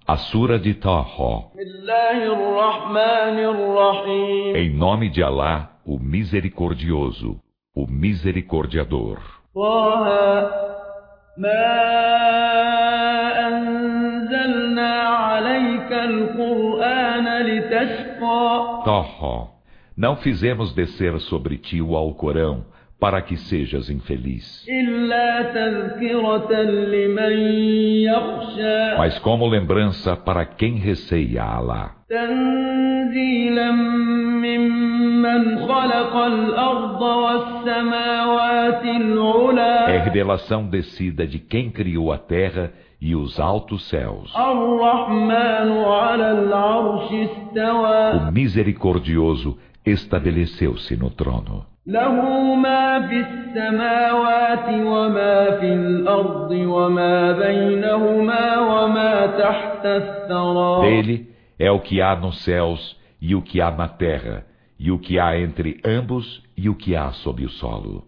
A Sura de Taha. Em nome de Alá, o Misericordioso, o Misericordiador. Taha. Não fizemos descer sobre ti o Alcorão para que sejas infeliz. Mas como lembrança para quem receia Alá. É revelação descida de quem criou a terra e os altos céus. O Misericordioso estabeleceu-se no trono. Dele é o que há nos céus e o que há na terra, e o que há entre ambos e o que há sob o solo.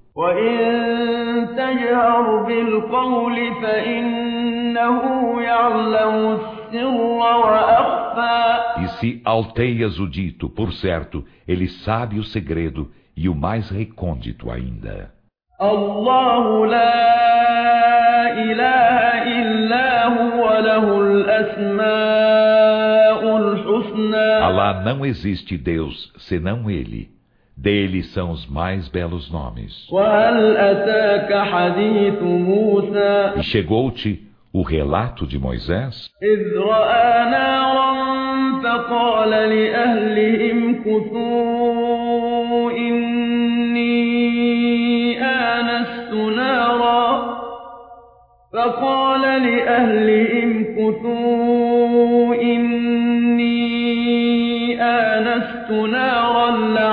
E se alteias o dito, por certo, ele sabe o segredo e o mais recôndito ainda. Allahu la ilaha illa huwa lahul asmaul husna. Alá não existe Deus senão Ele. Dele são os mais belos nomes. E chegou-te o relato de Moisés? فقال لأهلهم كثوا إني آنست نارا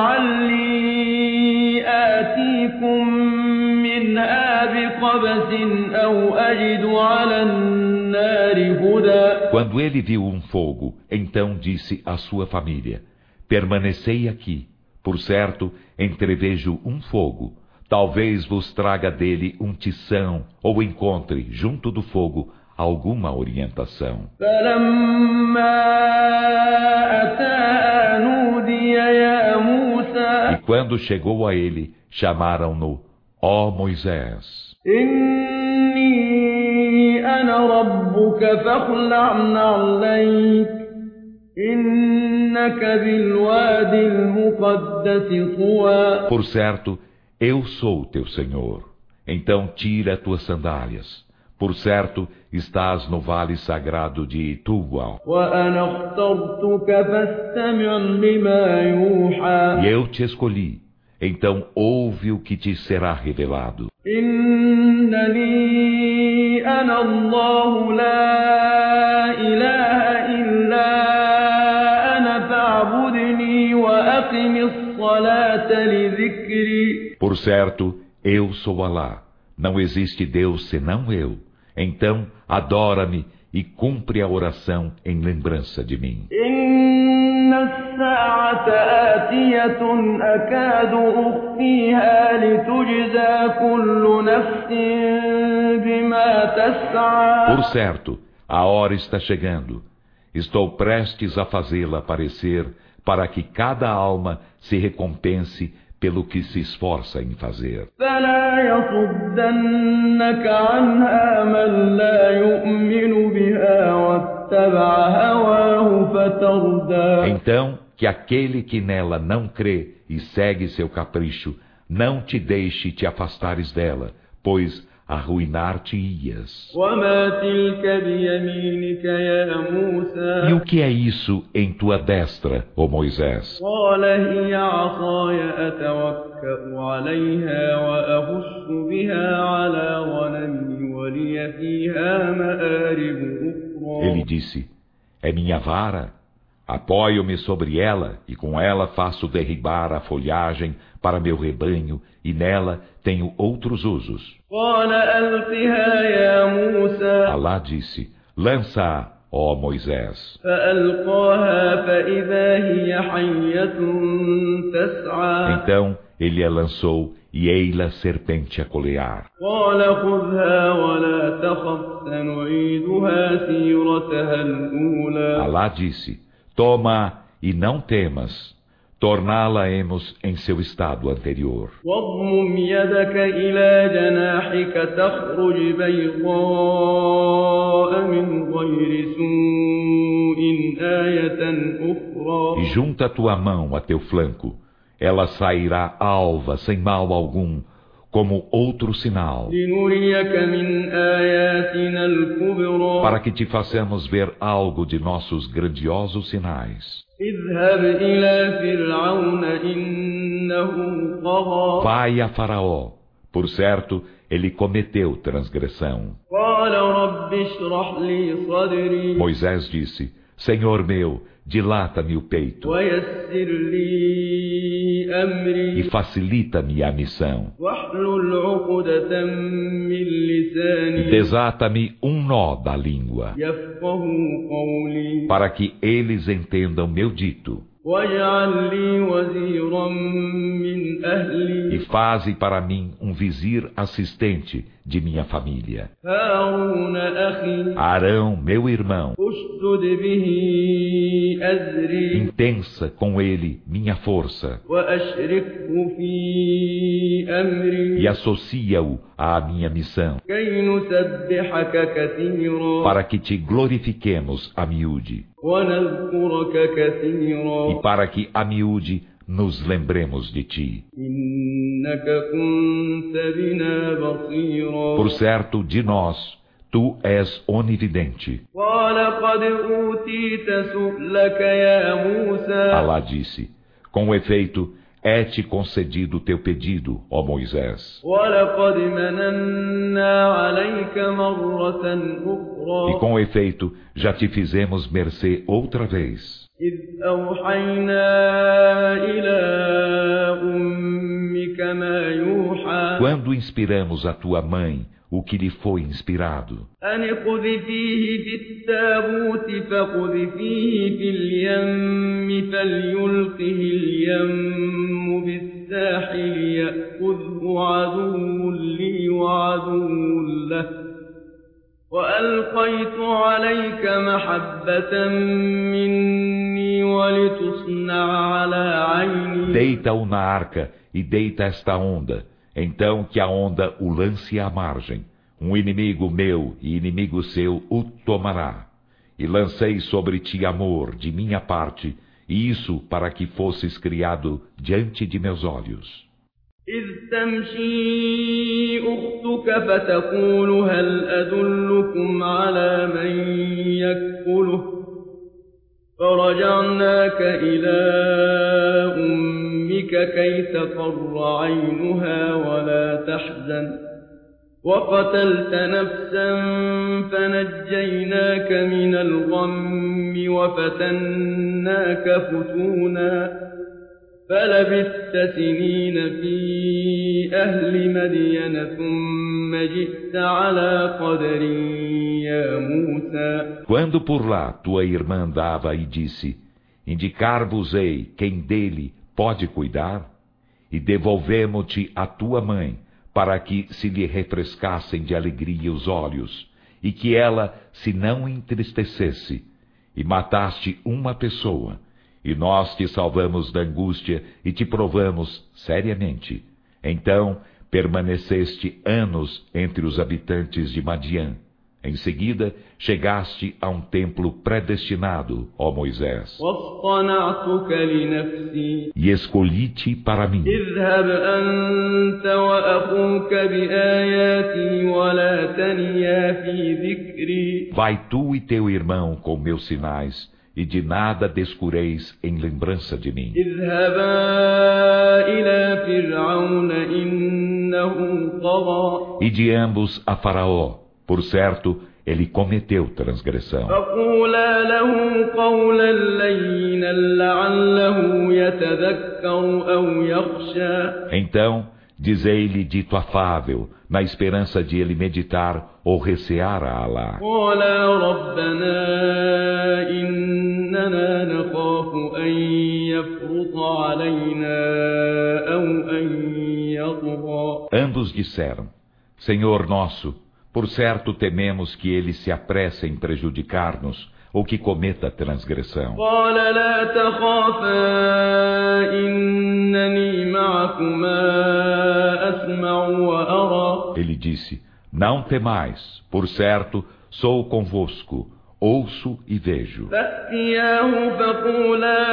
لعلي آتيكم منها بقبس أو أجد على النار هدى. Quando ele viu um fogo, então disse à sua família: permanecei aqui, por certo, entrevejo um fogo. Talvez vos traga dele um tição, ou encontre, junto do fogo, alguma orientação. E quando chegou a ele, chamaram-no, ó Moisés. Por certo, eu sou teu Senhor. Então tira tuas sandálias. Por certo, estás no vale sagrado de Tugal. E eu te escolhi. Então ouve o que te será revelado. Por certo, eu sou Alá. Não existe Deus senão eu. Então, adora-me e cumpre a oração em lembrança de mim. Por certo, a hora está chegando. Estou prestes a fazê-la aparecer para que cada alma se recompense pelo que se esforça em fazer. Então, que aquele que nela não crê e segue seu capricho, não te deixe te afastares dela, pois arruinar-te-ias. E o que é isso em tua destra, ó Moisés? Ele disse, é minha vara. Apoio-me sobre ela e com ela faço derribar a folhagem para meu rebanho e nela tenho outros usos. Alá disse, lança-a, ó Moisés. Então ele a lançou e ei-la serpente a colear. قال خذها ولا تخف سنعيدها سيرتها الأولى Alá disse: toma e não temas, torná-la-emos em seu estado anterior. واضمم يدك إلى جناحك تخرج بيضاء من غير سوء آية أخرى E junta tua mão a teu flanco, ela sairá alva sem mal algum, como outro sinal, لنريك من آياتنا الكبرى para que te façamos ver algo de nossos grandiosos sinais. اذهب إلى فرعون إنه طغى Vai a Faraó, por certo, ele cometeu transgressão. قال رب اشرح لي صدري Moisés disse: Senhor meu, dilata-me o peito ويسر لي e أمري facilita-me a missão. واحلل عقدة من لساني Desata-me nó da língua, يفقه قولي para que eles entendam meu dito. واجعل لي وزيرا من E أهلي faze para mim um vizir assistente de minha família. هارون أخي Arão, meu irmão, اشدد به أزري intensa com ele minha força وأشركه في أمري e associa-o à minha missão, كي نسبحك كثيرا para que te glorifiquemos a miúde ونذكرك كثيرا e para que a miúde nos lembremos de ti. إنك كنت بنا بصيرا Por certo, de nós, tu és onividente. قال قد أوتيت سؤلك يا موسى Alá disse: com efeito, é-te concedido o teu pedido, ó Moisés. ولقد مننا عليك مرة E أخرى com efeito, já te fizemos mercê outra vez, إذ أوحينا إلى أمك ما يوحى quando inspiramos a tua mãe o que lhe foi inspirado. أن اقذفيه في التابوت فاقذفيه في اليم فليلقه اليم بالساحل يأخذه عدو لي وعدو له وألقيت عليك محبة مني ولتصنع على عيني Deita-o na arca e deita esta onda, então que a onda o lance à margem. Um inimigo meu e inimigo seu o tomará. E lancei sobre ti amor de minha parte, e isso para que fosses criado diante de meus olhos. إذ تمشي أختك فتقول هل أدلكم على من يكفله فرجعناك إلى أمك كي تقر عينها ولا تحزن وقتلت نفسا فنجيناك من الغم وفتناك فتونا فلبثت سنين في أهل مدين ثم جئت على قدر يا موسى Quando por lá tua irmã andava e disse: indicar-vos-ei quem dele pode cuidar, e devolvemo-te a tua mãe, para que se lhe refrescassem de alegria os olhos, e que ela se não entristecesse, e mataste uma pessoa, e nós te salvamos da angústia e te provamos seriamente. Então permaneceste anos entre os habitantes de Madian. Em seguida, chegaste a um templo predestinado, ó Moisés, واصطنعتك لنفسي e escolhi-te para mim. اذهب أنت وأخوك بآياتي ولا تنيا في ذكري Vai tu e teu irmão com meus sinais, e de nada descureis em lembrança de mim. اذهبا إلى فرعون إنه طغى E de ambos a Faraó, por certo, ele cometeu transgressão. فقولا له قولا لينا لعله يتذكر أو يخشى Então, dizei-lhe dito afável, na esperança de ele meditar ou recear a Alá. قالا ربنا إننا نخاف أن يفرط علينا أو أن يطغى Muitos disseram: Senhor nosso, por certo tememos que ele se apresse em prejudicar-nos ou que cometa transgressão. قال لا تخافا إنني معكما أسمع وأرى. Ele disse: Não temais, por certo sou convosco, ouço e vejo. فأتياه فقولا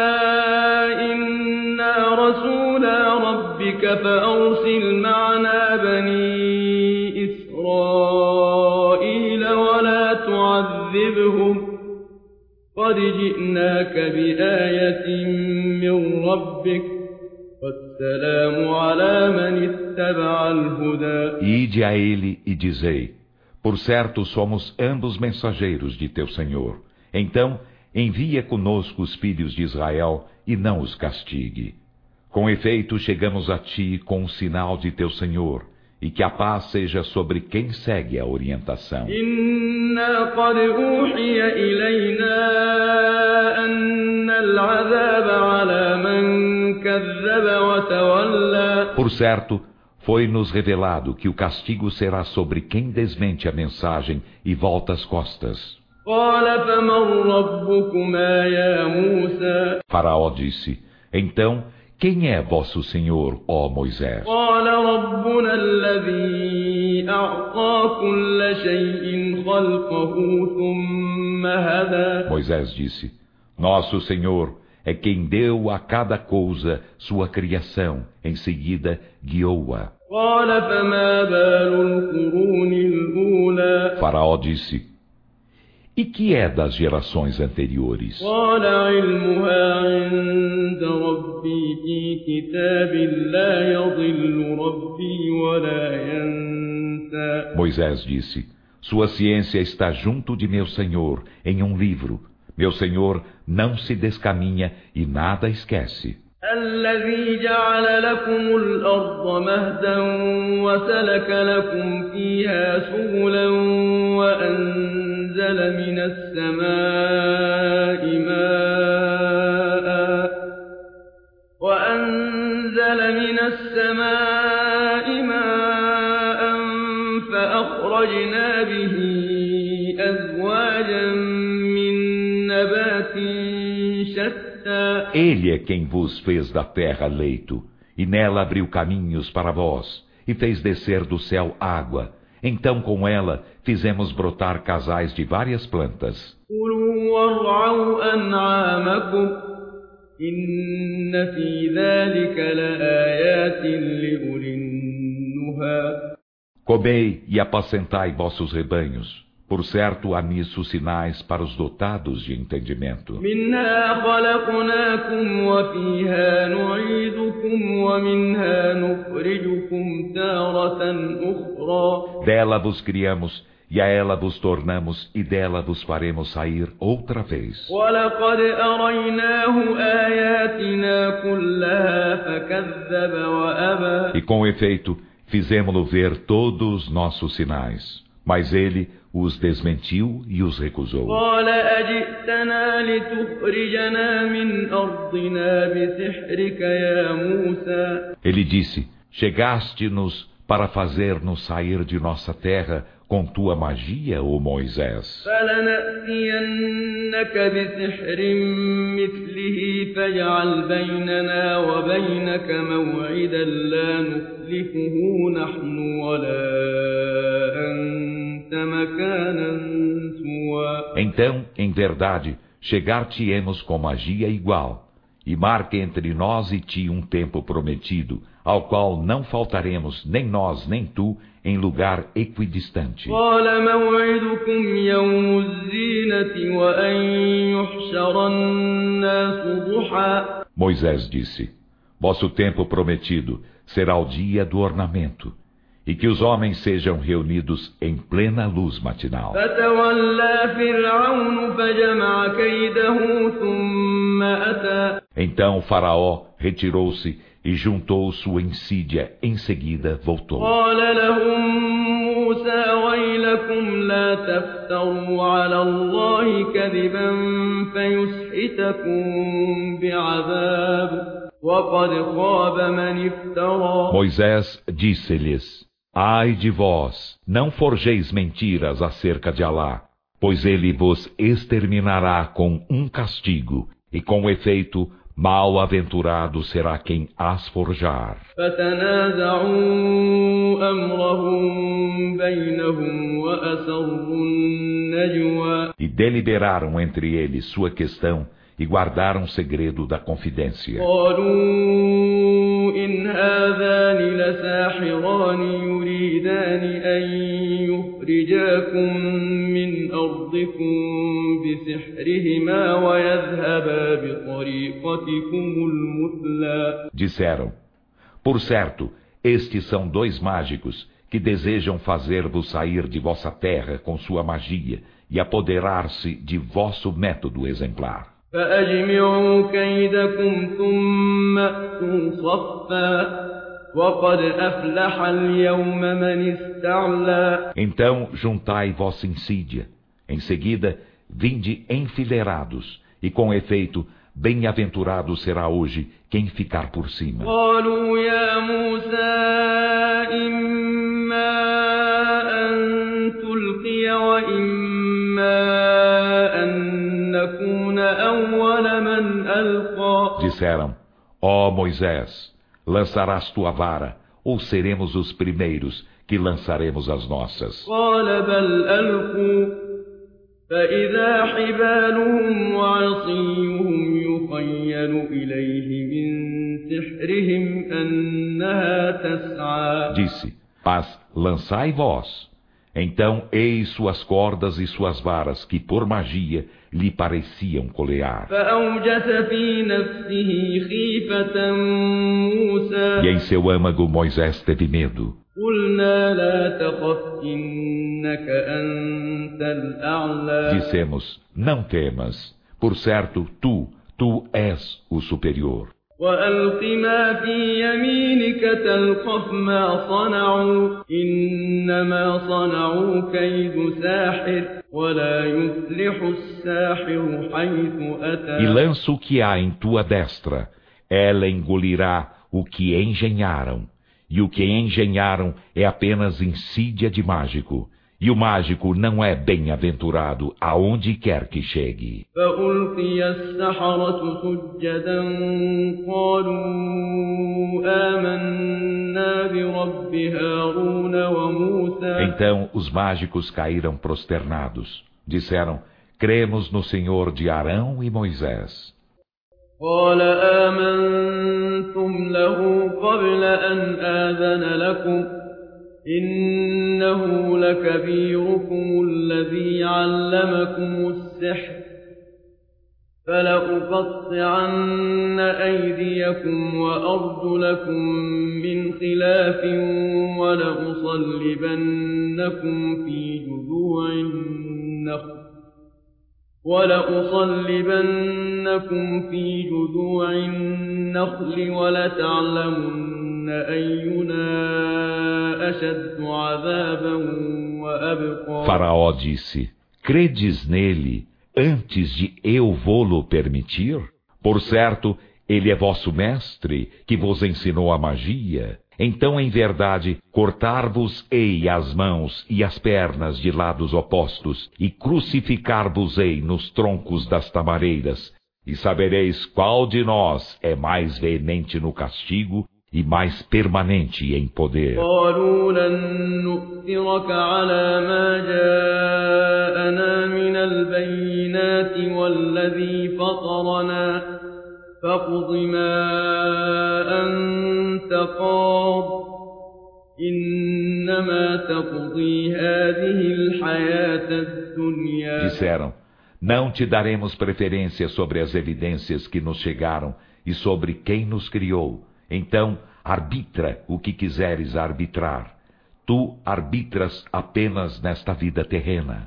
إنا رسولا ربك فأرسل معنا بني إسرائيل ولا تعذبهم قد جئناك بآية من ربك والسلام على من اتبع الهدى. Ide a ele e dizei: Por certo somos ambos mensageiros de teu Senhor. Então, envia conosco os filhos de Israel e não os castigue. Com efeito, chegamos a ti com o sinal de teu Senhor, e que a paz seja sobre quem segue a orientação. إنا قد أوحي إلينا أن العذاب على من كذب وتولى. Por certo, foi-nos revelado que o castigo será sobre quem desmente a mensagem e volta as costas. قال فمن ربكما يا موسى. Faraó disse: Então, quem é vosso Senhor, ó Moisés? قال ربنا الذي أعطى كل شيء خلقه ثم هدى. Moisés disse: Nosso Senhor é quem deu a cada coisa sua criação, em seguida guiou-a. قال فما بال القرون الأولى. Faraó disse: E que é das gerações anteriores? قال علمها عند ربي في كتاب لا يضل ربي ولا ينسى. Moisés disse: Sua ciência está junto de meu Senhor, em um livro. Meu Senhor não se descaminha e nada esquece. الذي جعل لكم الأرض مهدا وسلك لكم فيها سبلا وأنزل من السماء ماء فأخرجنا به أزواجا من نبات شتى. Ele é quem vos fez da terra leito, e nela abriu caminhos para vós, e fez descer do céu água. Então com ela fizemos brotar casais de várias plantas. كلوا وارعوا أنعامكم إن في ذلك لآيات لأولي النهى. Comei e apacentai vossos rebanhos. Por certo, há nisso sinais para os dotados de entendimento. منها خلقناكم وفيها نعيدكم ومنها نخرجكم تارة أخرى. Dela vos criamos, e a ela vos tornamos, e dela vos faremos sair outra vez. ولقد أريناه آياتنا كلها فكذب وأبى. E com efeito, fizemo-lo ver todos os nossos sinais. Mas ele os desmentiu e os recusou. قال أجئتنا لتخرجنا من أرضنا بسحرك يا موسى. Ele disse: Chegaste-nos para fazer-nos sair de nossa terra com tua magia, ó Moisés. فلنأتينك بسحر مثله فاجعل بيننا وبينك موعدا لا نخلفه نحن ولا أنت مكانا سوى. Então, em verdade, chegar-te-emos com magia igual, e marque entre nós e ti um tempo prometido, ao qual não faltaremos nem nós nem tu em lugar equidistante. قال موعدكم يوم الزينة وأن يحشر الناس ضحى. Moisés disse: Vosso tempo prometido será o dia do ornamento, e que os homens sejam reunidos em plena luz matinal. فتولى فرعون فجمع كيده ثم أتى. Então Faraó retirou-se e juntou sua insídia, em seguida voltou. قال لهم موسى ويلكم لا تفتروا على الله كذبا فيسحتكم بعذاب وقد خاب من افترى. Moisés disse-lhes: Ai de vós, não forjeis mentiras acerca de Alá, pois ele vos exterminará com um castigo, e com efeito, mal-aventurado será quem as forjar. E deliberaram entre eles sua questão e guardaram segredo da confidência. إن هذان لساحران يريدان أن يخرجاكم من أرضكم بسحرهما ويذهبا بطريقتكم المثلى. Disseram: por certo, estes são dois mágicos que desejam fazer-vos sair de vossa terra com sua magia e apoderar-se de vosso método exemplar. فأجمعوا كيدكم ثم أتوا صفا وقد أفلح اليوم من استعلى. Então juntai vossa insídia. Em seguida, vinde enfileirados, e com efeito, bem-aventurado será hoje quem ficar por cima. قالوا يا موسى إما أن تلقي وإما Disseram: ó Moisés, lançarás tua vara, ou seremos os primeiros que lançaremos as nossas. فإذا حبالهم وعصيهم يخيل إليه من سحرهم أنها تسعى. Disse: mas lançai vós. Então eis suas cordas e suas varas, que por magia lhe pareciam colear. E em seu âmago Moisés teve medo. Dissemos: não temas, por certo tu és o superior. وألق ما في يمينك تلقف ما صنعوا إنما صنعوا كيد ساحر ولا يفلح الساحر حيث أتى. E lança o que há em tua destra, ela engolirá o que engenharam, e o que engenharam é apenas insídia de mágico. E o mágico não é bem-aventurado aonde quer que chegue. Então os mágicos caíram prosternados. Disseram: cremos no Senhor de Arão e Moisés. قال آمنتم له قبل أن آذن لكم إنه لكبيركم الذي علمكم السحر فلأقطعن أيديكم وأرجلكم من خلاف ولأصلبنكم في جذوع النخل ولتعلمن أينا أشد عذابا وأبقى. Faraó disse: credes nele antes de eu vô-lo permitir? Por certo, ele é vosso mestre, que vos ensinou a magia. Então, em verdade, cortar-vos-ei as mãos e as pernas de lados opostos, e crucificar-vos-ei nos troncos das tamareiras, e sabereis qual de nós é mais veemente no castigo e mais permanente em poder. فاقض ما أنت قاض إنما تقضي هذه الحياة الدنيا. Disseram: não te daremos preferência sobre as evidências que nos chegaram e sobre quem nos criou. Então, arbitra o que quiseres arbitrar. Tu arbitras apenas nesta vida terrena.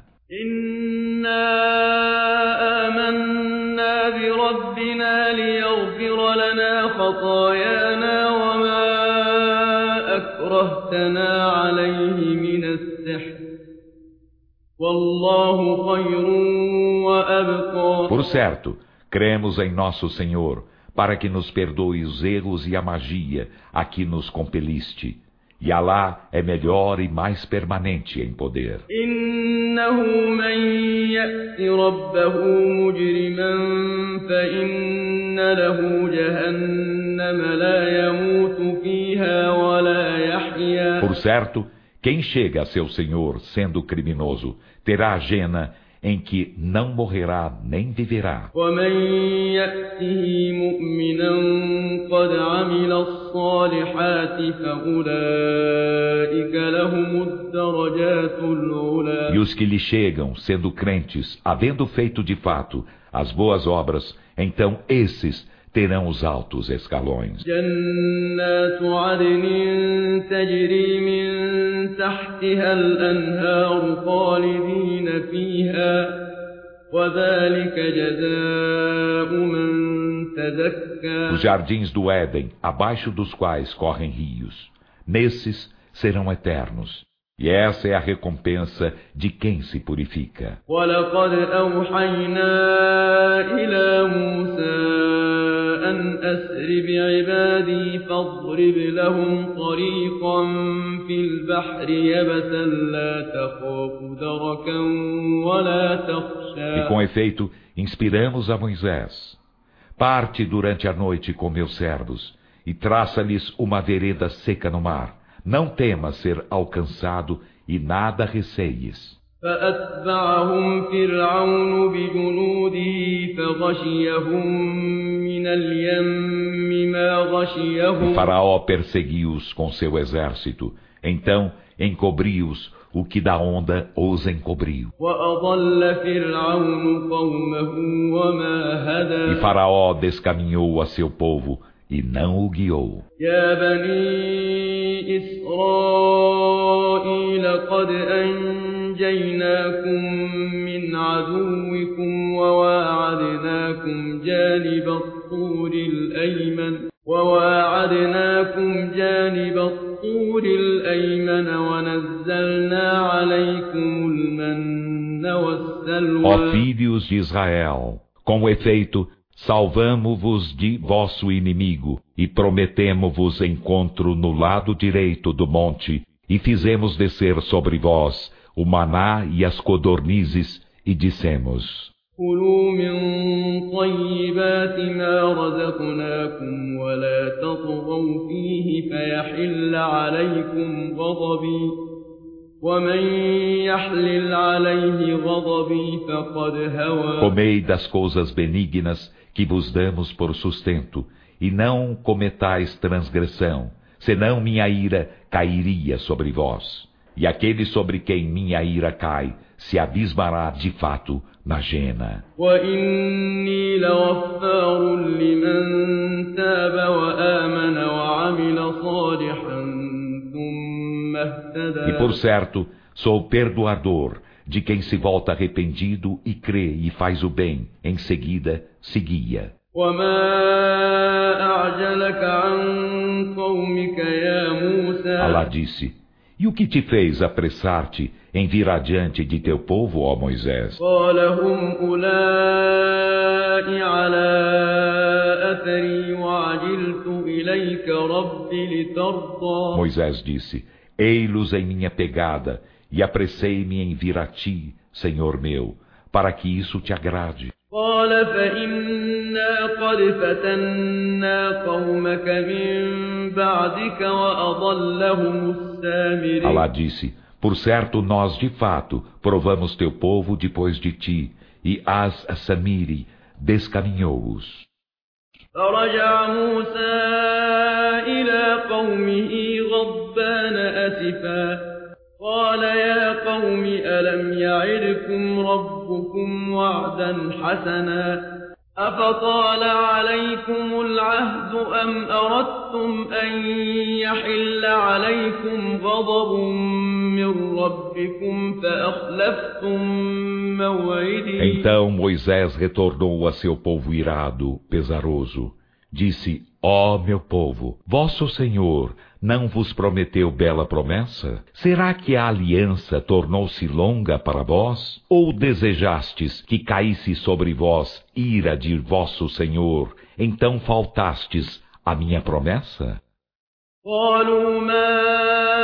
آمنا بربنا ليغفر لنا خطايانا وما أكرهتنا عليه من السحر والله خير وأبقى. Por certo, cremos em nosso Senhor, para que nos perdoe os erros e a magia a que nos compeliste. E Alá é melhor e mais permanente em poder. إنه من يأت ربه مجرما فإن له جهنم لا يموت فيها ولا يحيا. Por certo, quem chega a seu Senhor sendo criminoso, terá a jena em que não morrerá nem viverá. ومن يأته مؤمنا قد عمل الصالحات فأولئك لهم الدرجات العلى. E os que lhe chegam, sendo crentes, havendo feito de fato as boas obras, então esses terão os altos escalões. جنات عدن تجري من تحتها الأنهار خالدين فيها وذلك جزاء من تزكى. Os jardins do Éden, abaixo dos quais correm rios, nesses serão eternos. E essa é a recompensa de quem se purifica. ولقد أوحينا إلى موسى أن أسر بعبادي فاضرب لهم طريقا في البحر يبسا لا تخاف دركا ولا تخشى. E com efeito, inspiramos a Moisés. Parte durante a noite com meus servos e traça-lhes uma vereda seca no mar. Não temas ser alcançado e nada receies. فأتبعهم فرعون بجنوده فغشيهم من اليم ما غشيهم. E Faraó perseguiu-os com seu exército. Então encobriu-os o que da onda os encobriu. وأضل فرعون قومه وما هدى. E Faraó descaminhou a seu povo e não o guiou. يا بني إسرائيل قد أنجيناكم من عدوكم وواعدناكم جانب الطور الأيمن ونزلنا عليكم المن والسلوى. Ó filhos de Israel, com efeito, salvamo-vos de vosso inimigo e prometemo-vos encontro no lado direito do monte e fizemos descer sobre vós o maná e as codornizes e dissemos: كلوا من طيبات ما رزقناكم ولا تطغوا فيه فيحل عليكم غضبي ومن يحلل عليه غضبي فقد هوى. Comei das coisas benignas que vos damos por sustento, e não cometais transgressão, senão minha ira cairia sobre vós. E aquele sobre quem minha ira cai, se abismará de fato na jena. وإني لغفار لمن تاب وآمن وعمل صالحا ثم اهتدى. E por certo, sou perdoador de quem se volta arrependido e crê e faz o bem, em seguida se guia. وما أعجلك عن قومك يا موسى. Alá disse: E o que te fez apressar-te em vir adiante de teu povo, ó Moisés? قال هم أولئك على أثري وعجلت إليك رب لترضى. Moisés disse: Ei-los em minha pegada, e apressei-me em vir a ti, Senhor meu, para que isso te agrade. قال فإنا قد فتنا قومك من بعدك وأضلهم السامري. Alá disse: Por certo, nós de fato provamos teu povo depois de ti, e As-Samiri descaminhou-os. فرجع موسى إلى قومه غضبان أسفا قال يا قوم ألم يعدكم ربكم وعدا حسنا أفطال عليكم العهد أم أردتم أن يحل عليكم غضب من ربكم فأخلفتم موعدي. Então Moisés retornou a seu povo irado, pesaroso. Disse: Ó meu povo, vosso Senhor não vos prometeu bela promessa? Será que a aliança tornou-se longa para vós? Ou desejastes que caísse sobre vós ira de vosso Senhor, então faltastes à minha promessa? قالوا ما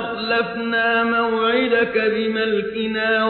أخلفنا موعدك بملكنا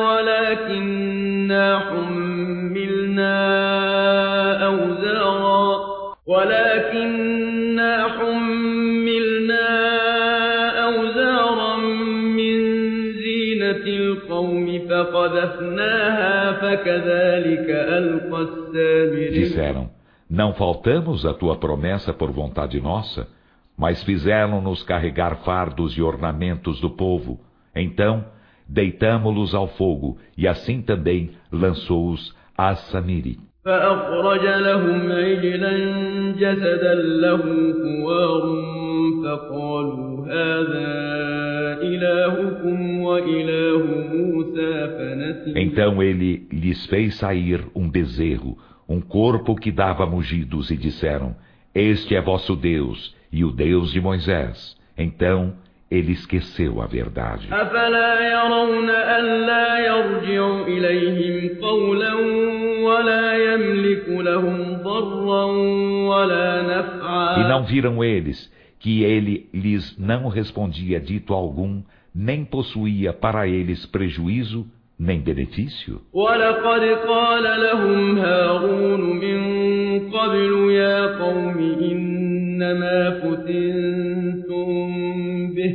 ولكننا حملنا أوزارا من زينة القوم فقذفناها فكذلك ألقى السامري. Disseram: não faltamos a tua promessa por vontade nossa, mas fizeram-nos carregar fardos e ornamentos do povo. Então, deitamo-los ao fogo, e assim também lançou-os a Samiri. فأخرج لهم عجلا جسدا له خوار فقالوا هذا إلهكم وإله موسى فنسي. Então ele lhes fez sair um bezerro, um corpo que dava mugidos, e disseram: este é vosso Deus e o Deus de Moisés. Então ele esqueceu a verdade. أفلا يرون ألا يرجع إليهم قولا ولا يملك لهم ضرا ولا نفعا. E não viram eles que ele lhes não respondia dito algum, nem possuía para eles prejuízo nem benefício? ولقد قال لهم هارون من قبل يا قوم إنما فتنتم به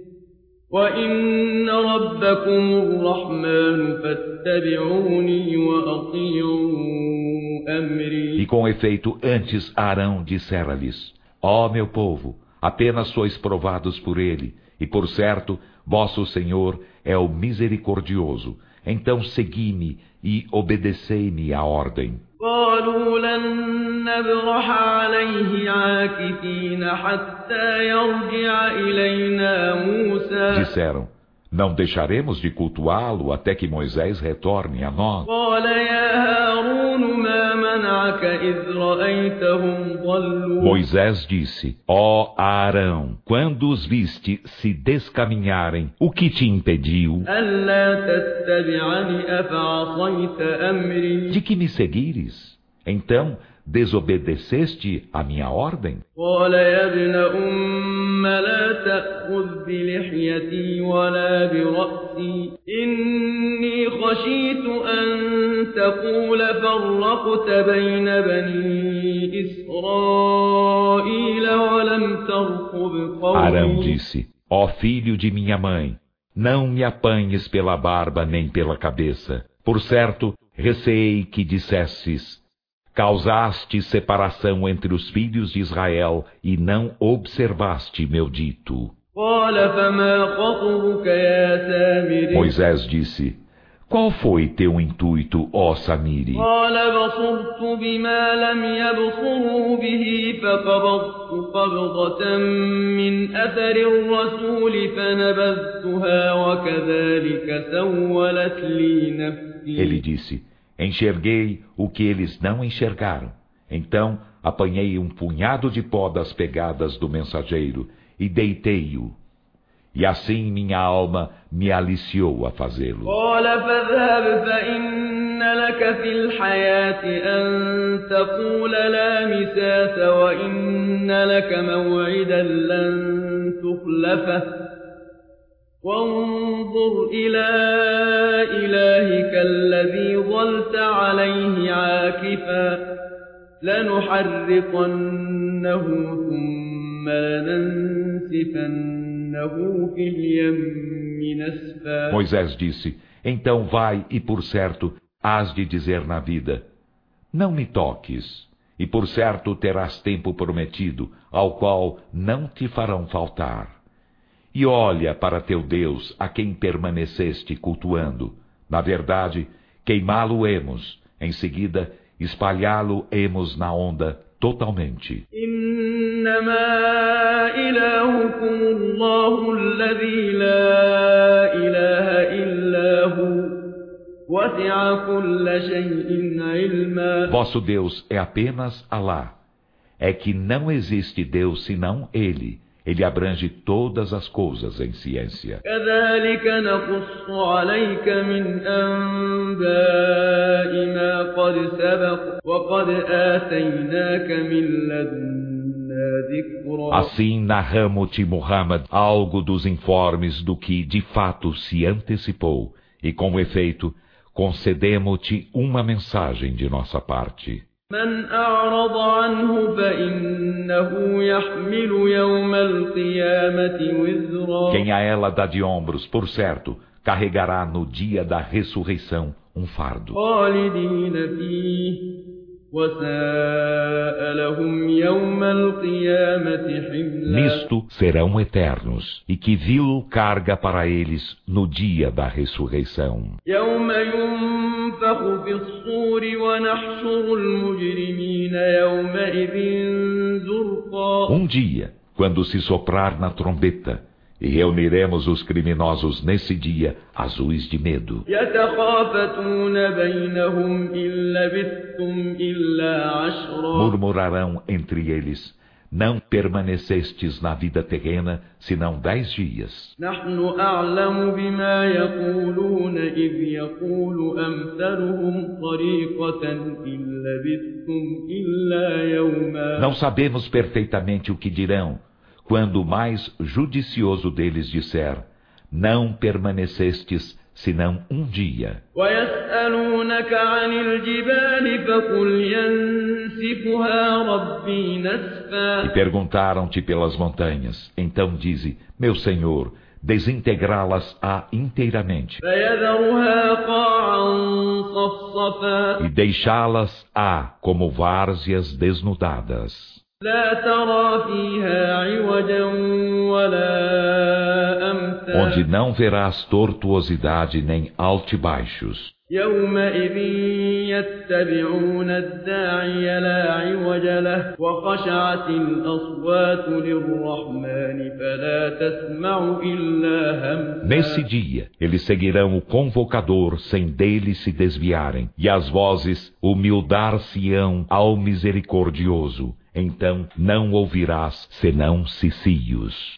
وإن ربكم الرحمن فاتبعوني وأطيعوا أمري. E com efeito, antes Arão dissera-lhes: ó meu povo, apenas sois provados por ele, e por certo, vosso Senhor é o misericordioso. Então segui-me e obedecei-me à ordem. قالوا لن نبرح عليه عاكفين حتى يرجع إلينا موسى. Disseram: não deixaremos de cultuá-lo até que Moisés retorne a nós. قال يا هارون ما منعك إذ رأيتهم ضلوا. Moisés disse: ó Arão, quando os viste se descaminharem, o que te impediu ألا تتبعني أفعصيت أمري. de que me seguires? Então desobedeceste a minha ordem? قال يا ابن أم لا تأخذ بلحيتي ولا برأسي إني خشيت أن تقول فرقت بين بني إسرائيل ولم ترقب قولي. Arão disse: ó filho de minha mãe, não me apanhes pela barba nem pela cabeça. Por certo, receei que dissesses: causaste separação entre os filhos de Israel e não observaste meu dito. Moisés disse: qual foi teu intuito, ó Samiri? Ele disse: enxerguei o que eles não enxergaram. Então apanhei um punhado de pó das pegadas do mensageiro e deitei-o. E assim minha alma me aliciou a fazê-lo. وانظر إلى إلهك الذي ظلت عليه عاكفا لنحرقنه ثم لننسفنه في اليم نسفا. Moisés disse: então vai e por certo hás de dizer na vida: não me toques, e por certo terás tempo prometido, ao qual não te farão faltar. E olha para teu Deus, a quem permaneceste cultuando. Na verdade, queimá-lo-emos, em seguida espalhá-lo-emos na onda totalmente. Vosso Deus é apenas Alá. É que não existe Deus senão Ele. Ele abrange todas as coisas em ciência. ذكرا. Assim narramo-te, Muhammad, algo dos informes do que de fato se antecipou, e com efeito, concedemo-te uma mensagem de nossa parte. من أعرض عنه فإنه يحمل يوم القيامة وزرا. Quem a ela dá de ombros, por certo, carregará no dia da ressurreição um fardo. خالدين فيه وساء لهم يوم القيامة حملا. Nisto serão eternos, e que vil carga para eles no dia da ressurreição. يوم ينفخ في الصور ونحشر المجرمين يومئذ زرقا. Dia, quando se soprar na trombeta, e reuniremos os criminosos nesse dia, azuis de medo. يتخافتون بينهم إن لبثتم إلا عشرا. Murmurarão entre eles: não permanecestes na vida terrena, senão 10 dias. نحن أعلم بما يقولون إذ يقول أمثلهم طريقة إن لبثتم إلا يوما. Não sabemos perfeitamente o que dirão, quando o mais judicioso deles disser: não permanecestes senão dia. ويسألونك عن الجبال فقل ينسفها ربي نسفا. E perguntaram-te pelas montanhas. Então dize: meu Senhor, desintegrá-las-á inteiramente. فيذرها قاعا صفصفا. E deixá-las-á como várzeas desnudadas. لا ترى فيها عوجا ولا أمتا. Onde não verás tortuosidade nem altibaixos. يومئذ يتبعون الداعي لا عوج له وخشعت الأصوات للرحمن فلا تسمع إلا همسا. Nesse dia, eles seguirão o convocador sem dele se desviarem, e as vozes humildar-se-ão ao misericordioso. Então não ouvirás senão cicios.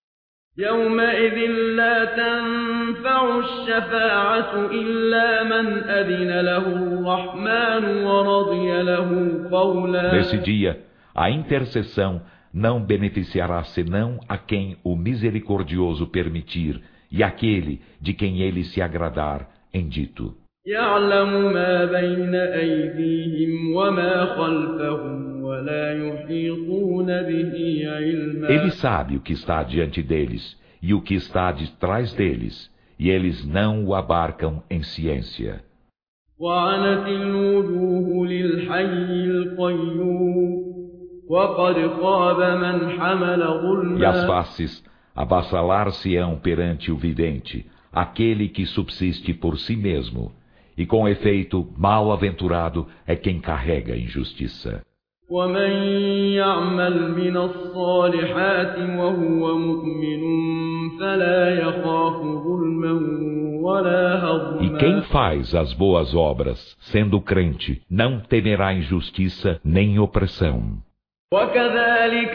يومئذ لا تنفع الشفاعة إلا من أذن له الرحمن ورضي له قولا. Nesse dia, a intercessão não beneficiará senão a quem o misericordioso permitir e aquele de quem ele se agradar em dito. يعلم ما بين أيديهم وما خلفهم ولا يحيطون به علما. Ele sabe o que está diante deles e o que está de trás deles, e eles não o abarcam em ciência. وعنت الوجوه للحي القيوم وقد خاب من حمل ظلما. E as faces avassalar-se-ão perante o vidente, aquele que subsiste por si mesmo, e com efeito mal-aventurado é quem carrega a injustiça. ومن يعمل من الصالحات وهو مؤمن فلا يخاف ظلما ولا هضما. E quem faz as boas obras, sendo crente, não temerá injustiça nem opressão. وكذلك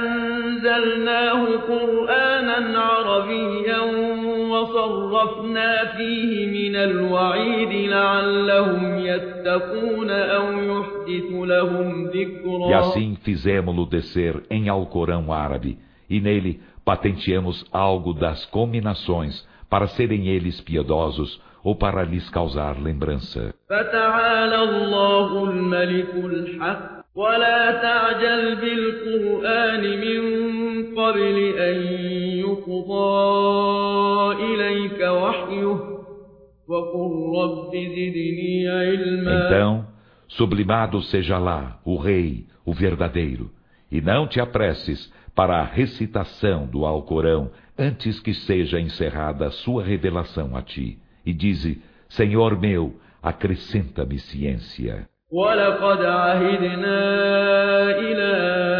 أنزلناه قرآنا عربيا وصرفنا فيه من الوعيد لعلهم يتقون أو يحدث لهم ذكرا. E assim fizemo-lo descer em Alcorão árabe, e nele patenteamos algo das cominações, para serem eles piedosos ou para lhes causar lembrança. فتعالى الله الملك الحق ولا تعجل بالقرآن من قبل أن يقضى إليك وحيه وقل رب زدني علما. Então, sublimado seja lá, o Rei, o verdadeiro, e não te apresses para a recitação do Alcorão antes que seja encerrada a sua revelação a ti, e dize: Senhor meu, acrescenta-me ciência. ولقد عهدنا إلى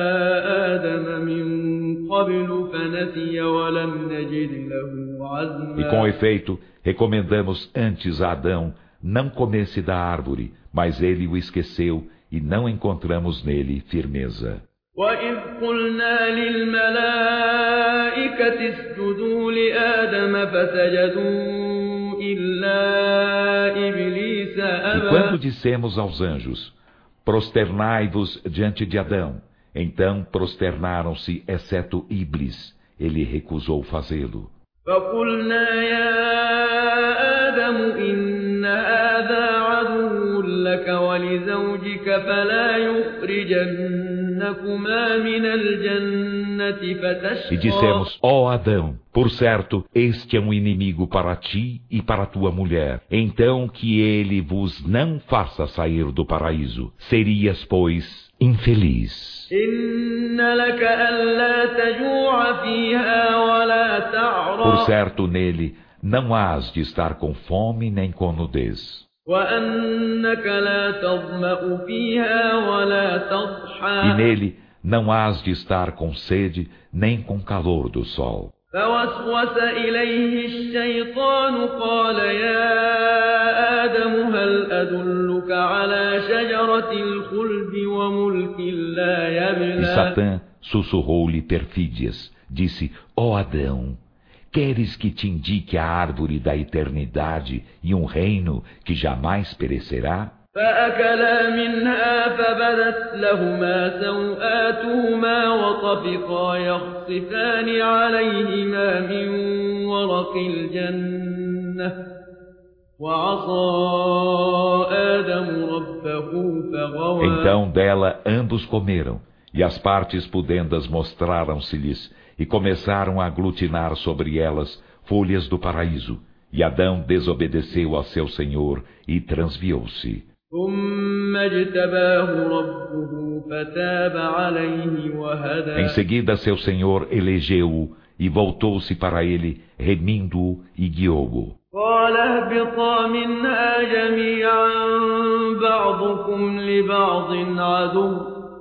آدم من قبل فنسي ولم نجد له عزما. E com efeito, recomendamos antes a Adão não comesse da árvore, mas ele o esqueceu e não encontramos nele firmeza. وإذ قلنا للملائكة اسجدوا لآدم فسجدوا إلا إبليس E أبى. quando dissemos aos anjos: prosternai-vos diante de Adão, Então prosternaram-se, exceto Iblis. Ele recusou fazê-lo. فقلنا يا آدم إن هذا عدو لك ولزوجك فلا يخرجنكما من الجنة E فتشقى. dissemos, ó Adão, por certo, este é um inimigo para ti e para tua mulher. Então que ele vos não faça sair do paraíso. Serias, pois, infeliz. إن لك ألا تجوع فيها ولا Por تعرى certo, nele não hás de estar com fome nem com nudez. وأنك لا تظمأ فيها ولا E تضحى. nele não hás de estar com sede nem com calor do sol. فوسوس إليه الشيطان قال يا آدم هل أدلك على شجرة الخلد وملك لا E يبلى. Satã sussurrou-lhe perfídias. Disse, ó Adão, queres que te indique a árvore da eternidade e um reino que jamais perecerá? فأكلا منها فبدت لهما سوآتهما وطفقا يخصفان عليهما من ورق الجنة وعصى آدم ربه فغوى. Então dela ambos comeram, e as partes pudendas mostraram-se-lhes, e começaram a aglutinar sobre elas folhas do paraíso. E Adão desobedeceu a seu Senhor e transviou-se. ثم اجتباه ربه فتاب عليه وهدى. Em seguida seu Senhor elegeu-o e voltou-se para ele, remindo-o e guiou-o. قال اهبطا منها جميعا بعضكم لبعض عدو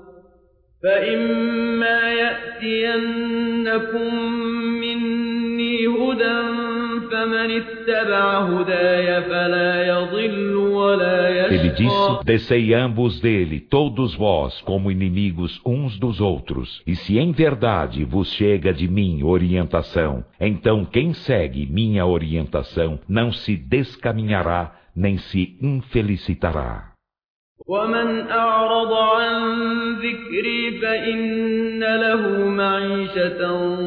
فإما يأتينكم مني هدى فمن اتبع هداي فلا يضل ولا Ele يشقى. disse, descei ambos dele, todos vós, como inimigos uns dos outros. E se em verdade vos chega de mim orientação, então quem segue minha orientação não se descaminhará, nem se infelicitará. ومن أعرض عن ذكري فإن له معيشة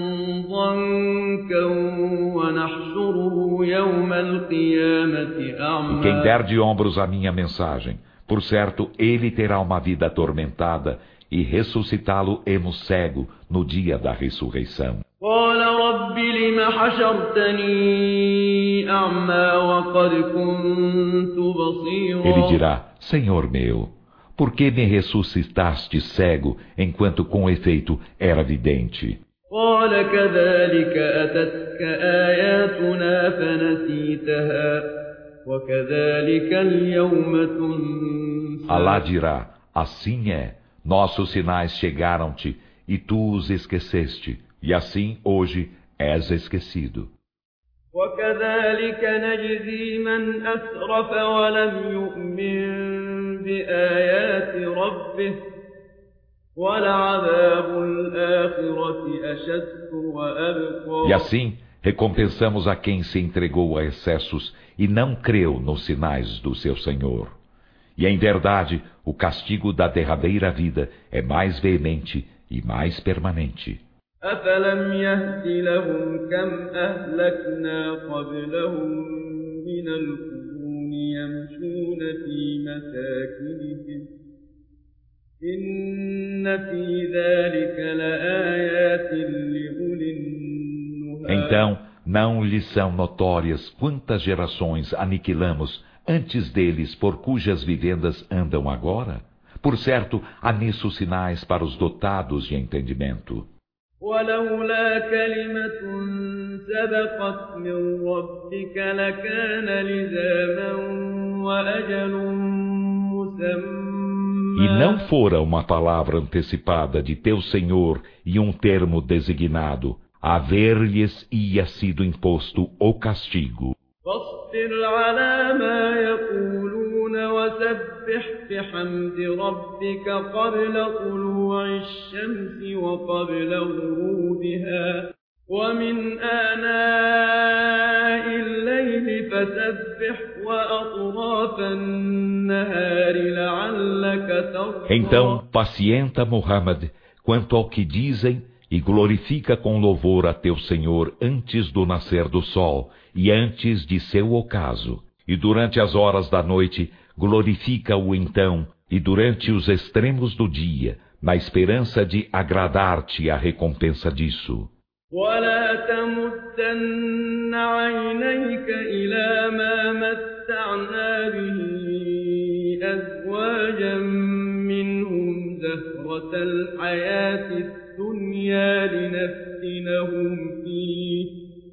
ضنكا ونحشره يوم القيامة E quem أعمى. der de ombros a minha mensagem, por certo, ele terá uma vida atormentada, e ressuscitá-lo-emos cego no dia da ressurreição. قال رب لم حشرتني أعمى وقد كنت Ele بصيرا. dirá, Senhor meu, por que me ressuscitaste cego, enquanto com efeito era vidente? قال كذلك أتتك آياتنا فنسيتها وكذلك اليوم تنسى. Alá dirá, assim é, nossos sinais chegaram-te, e tu os esqueceste, e assim hoje és esquecido. وكذلك نجزي من أسرف ولم يؤمن بآيات ربه ولعذاب الآخرة أشد وأبقى. E assim recompensamos a quem se entregou a excessos e não creu nos sinais do seu Senhor. E em verdade, o castigo da derradeira vida é mais veemente e mais permanente. أفلم يهد لهم كم أهلكنا قبلهم من القرون يمشون في مساكنهم إن في ذلك لآيات لأولي النهى. Então, não lhes são notórias quantas gerações aniquilamos antes deles por cujas vivendas andam agora? Por certo, há nisso sinais para os dotados de entendimento. ولولا كلمة سبقت من ربك لكان لزاما وأجل مسمى. E não fora uma palavra antecipada de teu Senhor e um termo designado, haver-lhes ia sido imposto o castigo. فاصبر على ما يقولون وسبح بحمد ربك قبل طلوع الشمس وقبل غروبها ومن آناء الليل فسبح وأطراف النهار لعلك ترضى. Então, pacienta Muhammad, quanto ao que dizem, e glorifica com louvor a teu Senhor antes do nascer do sol e antes de seu ocaso. E durante as horas da noite, glorifica-o então, e durante os extremos do dia, na esperança de agradar-te a recompensa disso. ولا تمدن عينيك إلى ما متعنا به أزواجا منهم زهرة الحياة الدنيا لنفتنهم فيه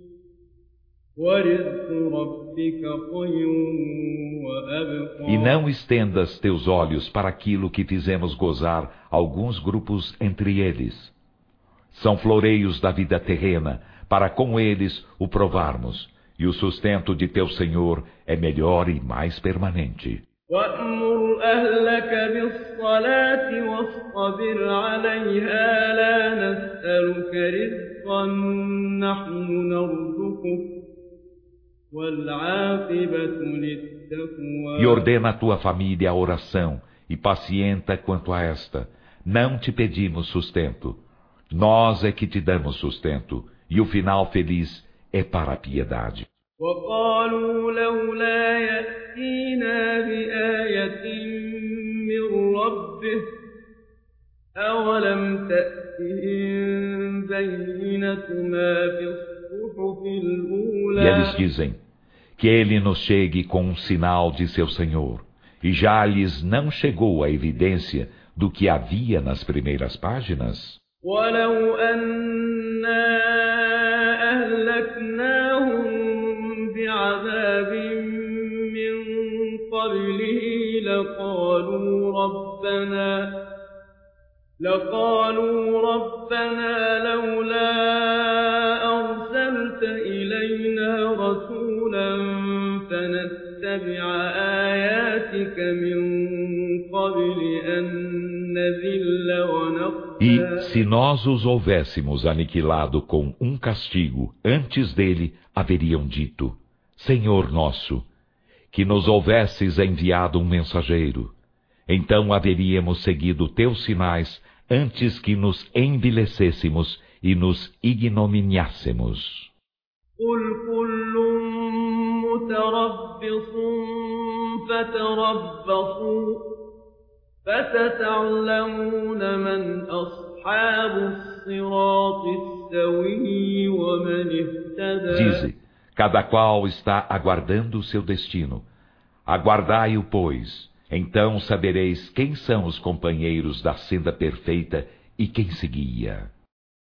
ورزق ربك خير وأبقى. E não estendas teus olhos para aquilo que fizemos gozar alguns grupos entre eles. São floreios da vida terrena, para com eles o provarmos, e o sustento de teu Senhor é melhor e mais permanente. وَأْمُرْ أَهْلَكَ بِالصَّلَاةِ وَاصْطَبِرْ عَلَيْهَا لَا نَسْأَلُكَ رِزْقًا نَحْنُ نَرْزُقُكَ وَالْعَاقِبَةُ لِلتَّقْوَى. E ordena a tua família a oração, e pacienta quanto a esta. Não te pedimos sustento. Nós é que te damos sustento, e o final feliz é para a piedade. وقالوا لولا يأتينا بآية من ربه أولم تأتهم بينة ما في الصحف الأولى. E eles dizem, que ele nos chegue com um sinal de seu Senhor, e já lhes não chegou a evidência do que havia nas primeiras páginas. ولو أنا أهلكناهم بعذاب من قبله لقالوا ربنا لولا أرسلت إلينا رسولا فنتبع آياتك من قبل أن نذل ونخزى. E se nós os houvéssemos aniquilado com um castigo, antes dele haveriam dito, Senhor nosso, que nos houvesses enviado um mensageiro, então haveríamos seguido teus sinais antes que nos envilecêssemos e nos ignominiássemos. قل كل متربص فتربصوا فستعلمون من أصحاب الصراط السوي ومن اهتدى. Dize, cada qual está aguardando o seu destino. Aguardai-o, pois, então sabereis quem são os companheiros da senda perfeita e quem se guia.